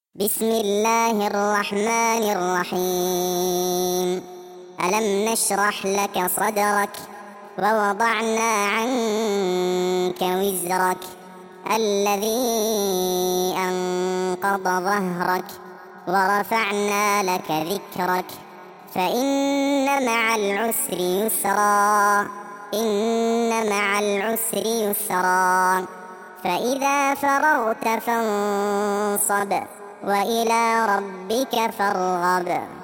بسم الله الرحمن الرحيم. ألم نشرح لك صدرك ووضعنا عنك وزرك الذي أنقض ظهرك ورفعنا لك ذكرك فإن مع العسر يسرا إن مع العسر يسرا فإذا فرغت فانصب وإلى ربك فارغب.